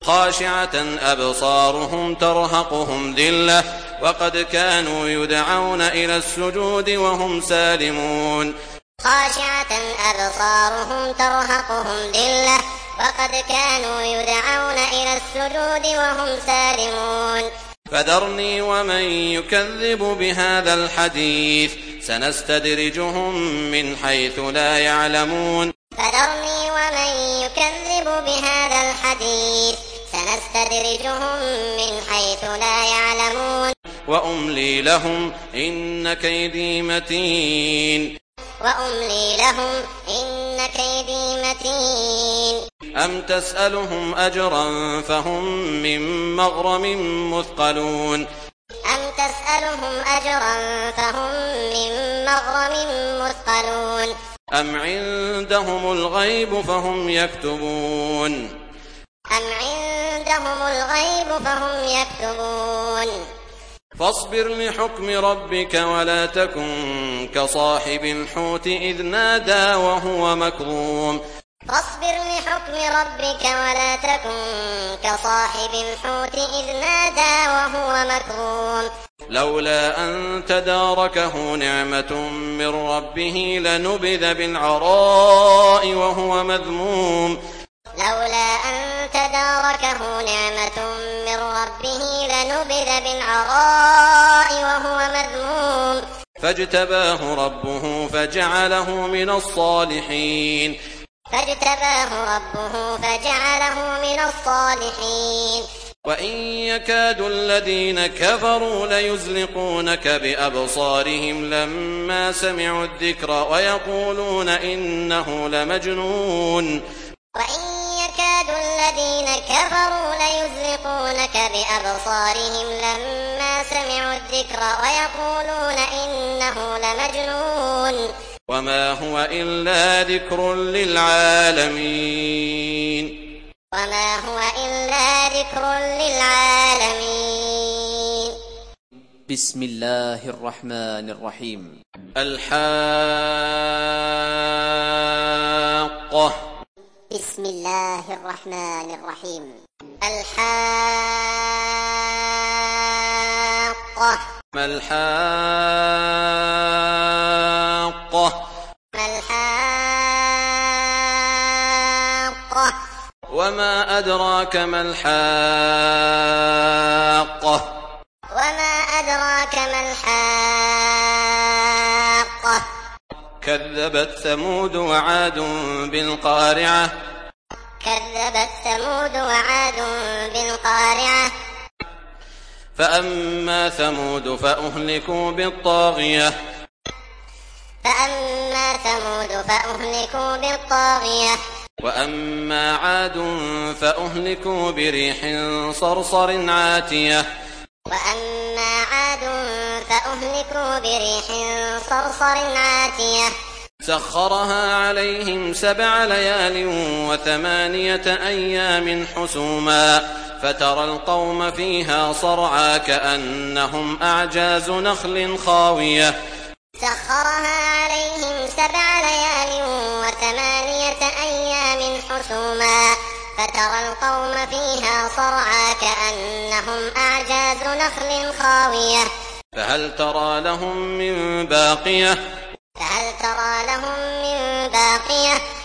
خاشعة أبصارهم ترهقهم ذلة وقد كانوا يدعون إلى السجود وهم سالمون. خاشعة أبصارهم ترهقهم ذلة وقد كانوا يدعون إلى السجود وهم سالمون. فذرني ومن يكذب بهذا الحديث سنستدرجهم من حيث لا يعلمون. فذرني ومن يكذب بهذا الحديث سنستدرجهم من حيث لا يعلمون. وأملي لهم إن كيدي متين. وأملي لهم إن كيدي متين. أم تسألهم أجرا فهم من مغرم مثقلون. أم تسألهم أجرا فهم من مغرم مثقلون. أم عندهم الغيب فهم يكتبون. أم عندهم الغيب فهم يكتبون. فاصبر لحكم ربك ولا تكن كصاحب الحوت إذ نادى وهو مكظوم. فاصبر لحكم ربك ولا تكن كصاحب الحوت إذ نادى وهو مكظوم. لولا أن تداركه نعمة من ربه لنبذ بالعراء وهو مذموم. لولا أن تداركه نعمة من ربه لنبذ بالعراء وهو مذموم. فاجتباه ربه فجعله من الصالحين. فاجتباه ربه فجعله من الصالحين. وإن يكاد الذين كفروا ليزلقونك بأبصارهم لما سمعوا الذكر ويقولون إنه لمجنون. وإن يكاد الذين كفروا ليزلقونك بأبصارهم لما سمعوا الذكر ويقولون إنه لمجنون. وما هو إلا ذكر للعالمين. وما هو إلا ذكر للعالمين. بسم الله الرحمن الرحيم. الحاقة. بسم الله الرحمن الرحيم. الحاقة. ما الحاقة. ما الحاقة. وما أدراك ما الحاقة. وما أدراك ما الحاقة. كذبت ثمود وعاد بالقارعة. كذبت ثمود وعاد بالقارعة. فأما ثمود فأهلكوا بالطاغية. فأما ثمود فأهلكوا بالطاغية. وأما عاد فأهلكوا بريح صرصر عاتية. وأما عاد فأهلكوا بريح صرصر عاتية. سخرها عليهم 7 ليال و8 أيام حسوما فترى القوم فيها صرعى كأنهم أعجاز نخل خاوية. سخرها عليهم 7 ليال و8 أيام حسوما فترى القوم فيها صرعى كأنهم أعجاز نخل خاوية. فهل ترى لهم من باقية. فهل ترى لهم من باقية.